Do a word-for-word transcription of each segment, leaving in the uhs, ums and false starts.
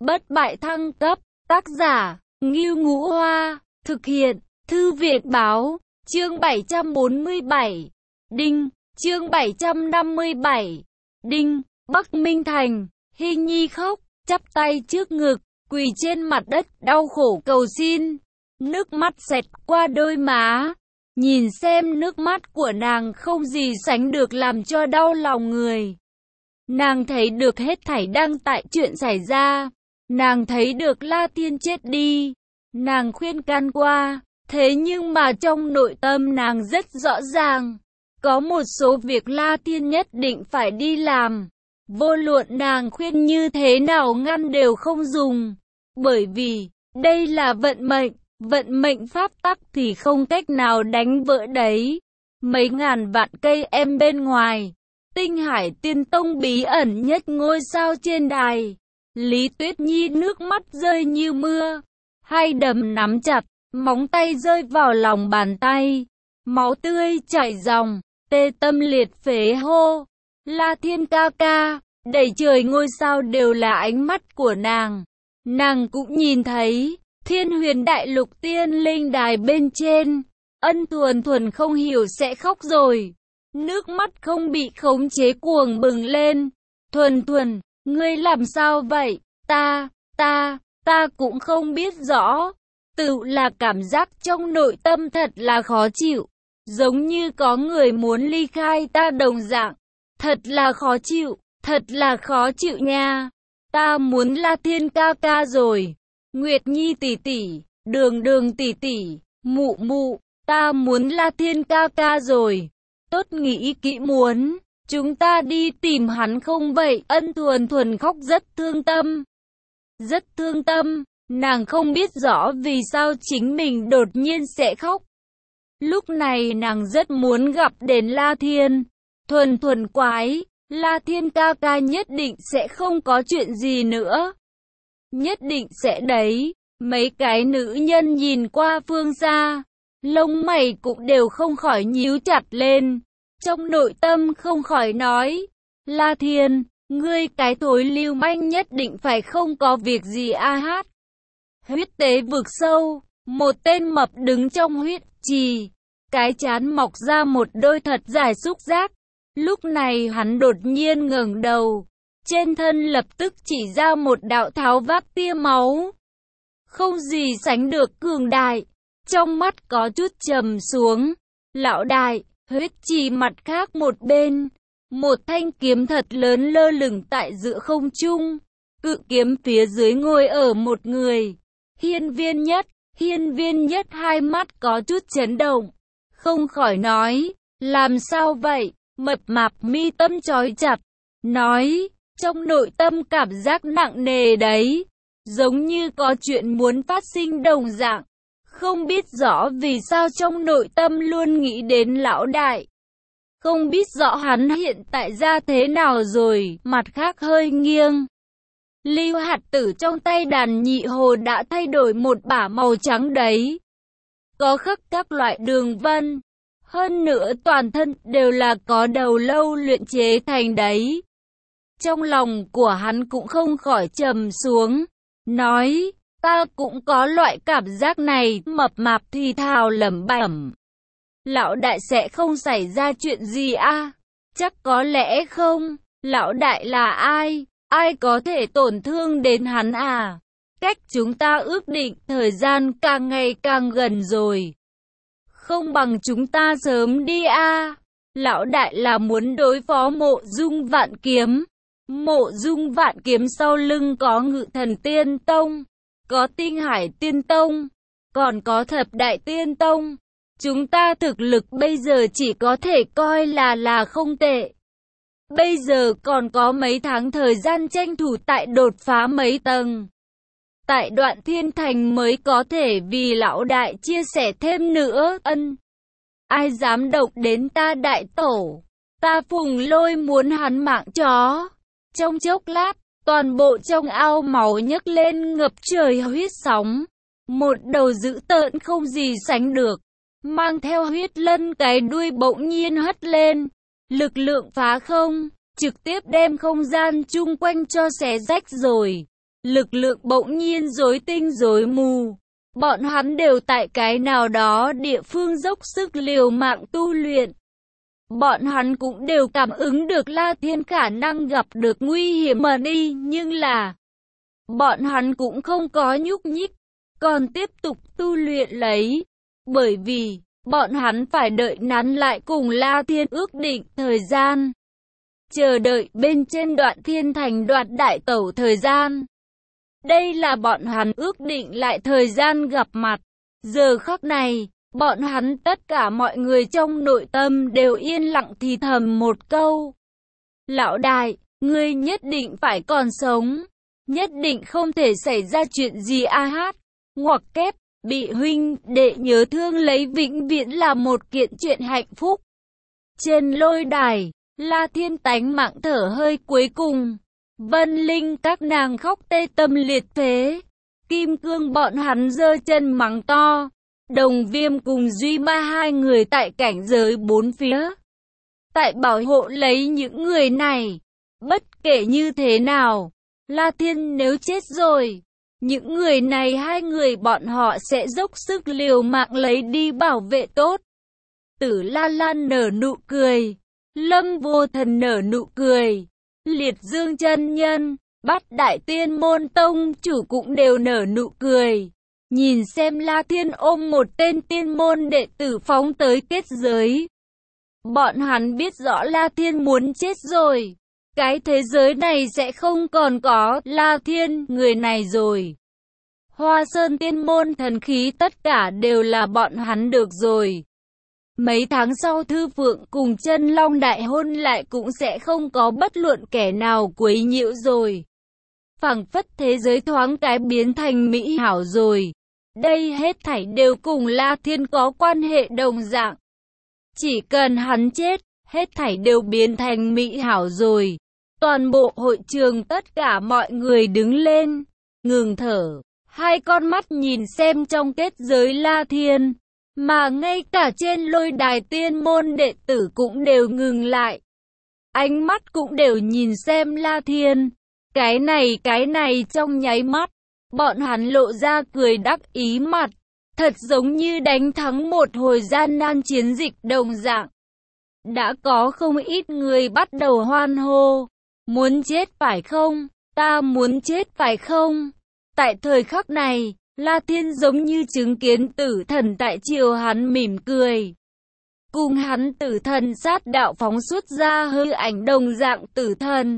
Bất bại thăng cấp, tác giả, Ngưu Ngũ Hoa, thực hiện, Thư viện Báo, chương bảy trăm bốn mươi bảy, Đinh, chương bảy trăm năm mươi bảy, Đinh, Bắc Minh Thành, Hy Nhi khóc, chắp tay trước ngực, quỳ trên mặt đất, đau khổ cầu xin, nước mắt xẹt qua đôi má, nhìn xem nước mắt của nàng không gì sánh được làm cho đau lòng người. Nàng thấy được hết thảy đang tại chuyện xảy ra, nàng thấy được La Thiên chết đi, nàng khuyên can qua, thế nhưng mà trong nội tâm nàng rất rõ ràng, có một số việc La Thiên nhất định phải đi làm, vô luận nàng khuyên như thế nào ngăn đều không dùng, bởi vì, đây là vận mệnh, vận mệnh pháp tắc thì không cách nào đánh vỡ đấy. Mấy ngàn vạn cây em bên ngoài, Tinh Hải Tiên Tông bí ẩn nhất ngôi sao trên đài, Lý Tuyết Nhi nước mắt rơi như mưa, hai đấm nắm chặt, móng tay rơi vào lòng bàn tay, máu tươi chảy ròng, tê tâm liệt phế hô, La Thiên ca ca, đầy trời ngôi sao đều là ánh mắt của nàng. Nàng cũng nhìn thấy, Thiên Huyền Đại Lục Tiên Linh Đài bên trên, Ân Thuần Thuần không hiểu sẽ khóc rồi. Nước mắt không bị khống chế cuồng bừng lên. Thuần Thuần, ngươi làm sao vậy? Ta, ta, ta cũng không biết rõ. Tự là cảm giác trong nội tâm thật là khó chịu. Giống như có người muốn ly khai ta đồng dạng. Thật là khó chịu, thật là khó chịu nha. Ta muốn La Thiên ca ca rồi. Nguyệt Nhi tỷ tỷ, Đường Đường tỷ tỷ, Mụ Mụ, ta muốn La Thiên ca ca rồi. Tốt nghĩ kỹ muốn, chúng ta đi tìm hắn không vậy? Ân Thuần Thuần khóc rất thương tâm. Rất thương tâm, nàng không biết rõ vì sao chính mình đột nhiên sẽ khóc. Lúc này nàng rất muốn gặp đến La Thiên. Thuần Thuần quái, La Thiên ca ca nhất định sẽ không có chuyện gì nữa. Nhất định sẽ đấy. Mấy cái nữ nhân nhìn qua phương xa, lông mày cũng đều không khỏi nhíu chặt lên. Trong nội tâm không khỏi nói, La Thiên, ngươi cái thối lưu manh nhất định phải không có việc gì a hát. Huyết tế vực sâu, một tên mập đứng trong huyết trì, cái trán mọc ra một đôi thật dài xúc giác. Lúc này hắn đột nhiên ngẩng đầu, trên thân lập tức chỉ ra một đạo tháo vác tia máu. Không gì sánh được cường đại, trong mắt có chút trầm xuống. Lão đại, huyết trì mặt khác một bên, một thanh kiếm thật lớn lơ lửng tại giữa không trung. Cự kiếm phía dưới ngồi ở một người. Hiên Viên Nhất, Hiên Viên Nhất hai mắt có chút chấn động, không khỏi nói, làm sao vậy? Mập mạp mi tâm chói chặt, nói, trong nội tâm cảm giác nặng nề đấy, giống như có chuyện muốn phát sinh đồng dạng. Không biết rõ vì sao trong nội tâm luôn nghĩ đến lão đại. Không biết rõ hắn hiện tại ra thế nào rồi, mặt khác hơi nghiêng. Lưu hạt tử trong tay đàn nhị hồ đã thay đổi một bả màu trắng đấy. Có khắc các loại đường vân. Hơn nữa toàn thân đều là có đầu lâu luyện chế thành đấy. Trong lòng của hắn cũng không khỏi trầm xuống. Nói, ta cũng có loại cảm giác này, mập mạp thì thào lẩm bẩm. Lão đại sẽ không xảy ra chuyện gì a? Chắc có lẽ không. Lão đại là ai? Ai có thể tổn thương đến hắn à? Cách chúng ta ước định thời gian càng ngày càng gần rồi. Không bằng chúng ta sớm đi a. Lão đại là muốn đối phó Mộ Dung Vạn Kiếm. Mộ Dung Vạn Kiếm sau lưng có Ngự Thần Tiên Tông, có Tinh Hải Tiên Tông, còn có Thập Đại Tiên Tông. Chúng ta thực lực bây giờ chỉ có thể coi là là không tệ. Bây giờ còn có mấy tháng thời gian tranh thủ tại đột phá mấy tầng. Tại Đoạn Thiên Thành mới có thể vì lão đại chia sẻ thêm nữa. Ân, ai dám động đến ta đại tổ, ta Phùng Lôi muốn hắn mạng chó. Trong chốc lát, toàn bộ trong ao máu nhấc lên ngập trời huyết sóng. Một đầu dữ tợn không gì sánh được, mang theo huyết lân cái đuôi bỗng nhiên hất lên. Lực lượng phá không, trực tiếp đem không gian chung quanh cho xé rách rồi. lực lượng bỗng nhiên rối tinh rối mù. Bọn hắn đều tại cái nào đó địa phương dốc sức liều mạng tu luyện. Bọn hắn cũng đều cảm ứng được La Thiên khả năng gặp được nguy hiểm mà đi, nhưng là bọn hắn cũng không có nhúc nhích, còn tiếp tục tu luyện lấy. Bởi vì bọn hắn phải đợi nắn lại cùng La Thiên ước định thời gian. Chờ đợi bên trên đoạn thiên thành đoạt đại tẩu thời gian. Đây là bọn hắn ước định lại thời gian gặp mặt. Giờ khắc này, bọn hắn tất cả mọi người trong nội tâm đều yên lặng thì thầm một câu. Lão đại, ngươi nhất định phải còn sống. Nhất định không thể xảy ra chuyện gì a hát. Ngoặc kép, bị huynh đệ nhớ thương lấy vĩnh viễn là một kiện chuyện hạnh phúc. Trên lôi đài, La Thiên tánh mạng thở hơi cuối cùng. Vân Linh các nàng khóc tê tâm liệt phế. Kim Cương bọn hắn giơ chân mắng to. Đồng Viêm cùng Duy Ma hai người tại cảnh giới bốn phía. Tại bảo hộ lấy những người này. Bất kể như thế nào, La Thiên nếu chết rồi, những người này hai người bọn họ sẽ dốc sức liều mạng lấy đi bảo vệ tốt. Tử La Lan nở nụ cười. Lâm Vô Thần nở nụ cười. Liệt Dương chân nhân, Bát Đại Tiên môn tông chủ cũng đều nở nụ cười. Nhìn xem La Thiên ôm một tên tiên môn đệ tử phóng tới kết giới. Bọn hắn biết rõ La Thiên muốn chết rồi. Cái thế giới này sẽ không còn có La Thiên người này rồi. Hoa Sơn tiên môn thần khí tất cả đều là bọn hắn được rồi. Mấy tháng sau Thư Phượng cùng Chân Long đại hôn lại cũng sẽ không có bất luận kẻ nào quấy nhiễu rồi. Phảng phất thế giới thoáng cái biến thành mỹ hảo rồi. Đây hết thảy đều cùng La Thiên có quan hệ đồng dạng. Chỉ cần hắn chết, hết thảy đều biến thành mỹ hảo rồi. Toàn bộ hội trường tất cả mọi người đứng lên, ngừng thở. Hai con mắt nhìn xem trong kết giới La Thiên. Mà ngay cả trên lôi đài tiên môn đệ tử cũng đều ngừng lại. Ánh mắt cũng đều nhìn xem La Thiên. Cái này cái này trong nháy mắt. Bọn hắn lộ ra cười đắc ý mặt. Thật giống như đánh thắng một hồi gian nan chiến dịch đồng dạng. Đã có không ít người bắt đầu hoan hô. Muốn chết phải không? Ta muốn chết phải không? Tại thời khắc này, La Thiên giống như chứng kiến tử thần tại chiều hắn mỉm cười. Cùng hắn tử thần sát đạo phóng xuất ra hư ảnh đồng dạng tử thần.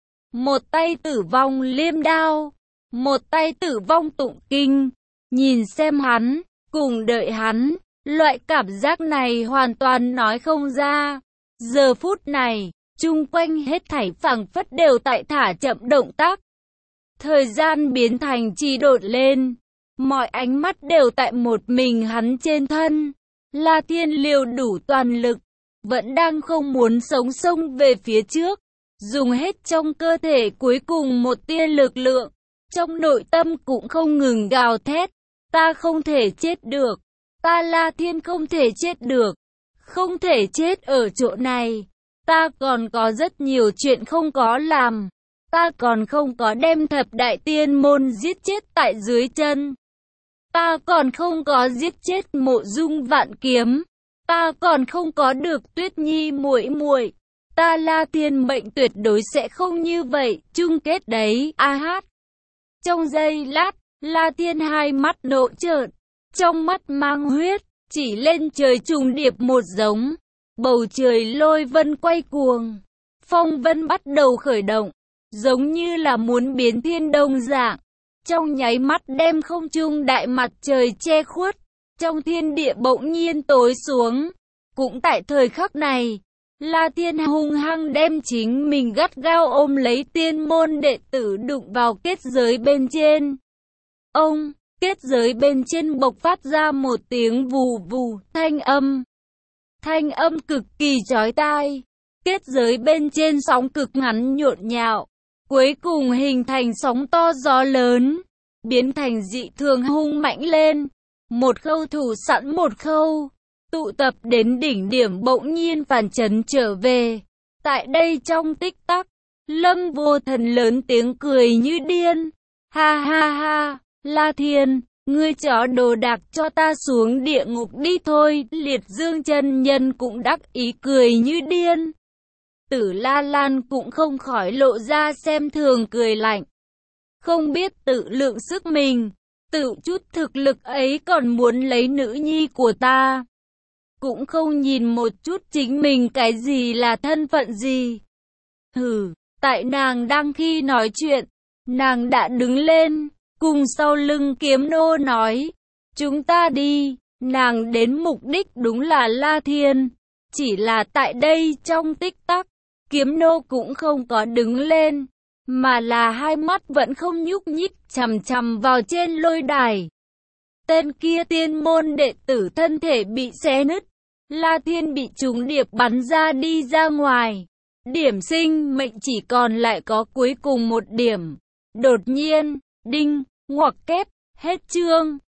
Một tay tử vong liêm đao, một tay tử vong tụng kinh. Nhìn xem hắn, cùng đợi hắn, loại cảm giác này hoàn toàn nói không ra. Giờ phút này, chung quanh hết thảy phảng phất đều tại thả chậm động tác. Thời gian biến thành trì độn lên. Mọi ánh mắt đều tại một mình hắn trên thân. La Thiên liều đủ toàn lực, vẫn đang không muốn sống xông về phía trước. Dùng hết trong cơ thể cuối cùng một tia lực lượng. Trong nội tâm cũng không ngừng gào thét. Ta không thể chết được. Ta La Thiên không thể chết được. Không thể chết ở chỗ này. Ta còn có rất nhiều chuyện không có làm. Ta còn không có đem thập đại tiên môn giết chết tại dưới chân. Ta còn không có giết chết Mộ Dung Vạn Kiếm. Ta còn không có được Tuyết Nhi muội muội. Ta La Thiên mệnh tuyệt đối sẽ không như vậy, chung kết đấy, a hát. Trong giây lát, La Thiên hai mắt nộ trợn, trong mắt mang huyết, chỉ lên trời trùng điệp một giống. Bầu trời lôi vân quay cuồng, phong vân bắt đầu khởi động, giống như là muốn biến thiên đồng dạng. Trong nháy mắt đem không trung đại mặt trời che khuất, trong thiên địa bỗng nhiên tối xuống. Cũng tại thời khắc này, La Thiên hung hăng đem chính mình gắt gao ôm lấy tiên môn đệ tử đụng vào kết giới bên trên. Ông, kết giới bên trên bộc phát ra một tiếng vù vù, thanh âm. Thanh âm cực kỳ chói tai. Kết giới bên trên sóng cực ngắn nhộn nhạo. Cuối cùng hình thành sóng to gió lớn. Biến thành dị thường hung mạnh lên. Một khâu thủ sẵn một khâu. Tụ tập đến đỉnh điểm bỗng nhiên phản chấn trở về. Tại đây trong tích tắc, Lâm Vô Thần lớn tiếng cười như điên. Ha ha ha, La Thiên, ngươi chó đồ đạc cho ta xuống địa ngục đi thôi. Liệt Dương chân nhân cũng đắc ý cười như điên. Tử La Lan cũng không khỏi lộ ra xem thường cười lạnh. Không biết tự lượng sức mình, tự chút thực lực ấy còn muốn lấy nữ nhi của ta. Cũng không nhìn một chút chính mình cái gì là thân phận gì. Hừ, tại nàng đang khi nói chuyện, nàng đã đứng lên, cùng sau lưng Kiếm Nô nói, chúng ta đi. Nàng đến mục đích đúng là La Thiên, chỉ là tại đây trong tích tắc, Kiếm Nô cũng không có đứng lên, mà là hai mắt vẫn không nhúc nhích chằm chằm vào trên lôi đài. Tên kia tiên môn đệ tử thân thể bị xé nứt, La Thiên bị trúng điệp bắn ra đi ra ngoài. Điểm sinh mệnh chỉ còn lại có cuối cùng một điểm. Đột nhiên, đinh, ngoặc kép, hết chương.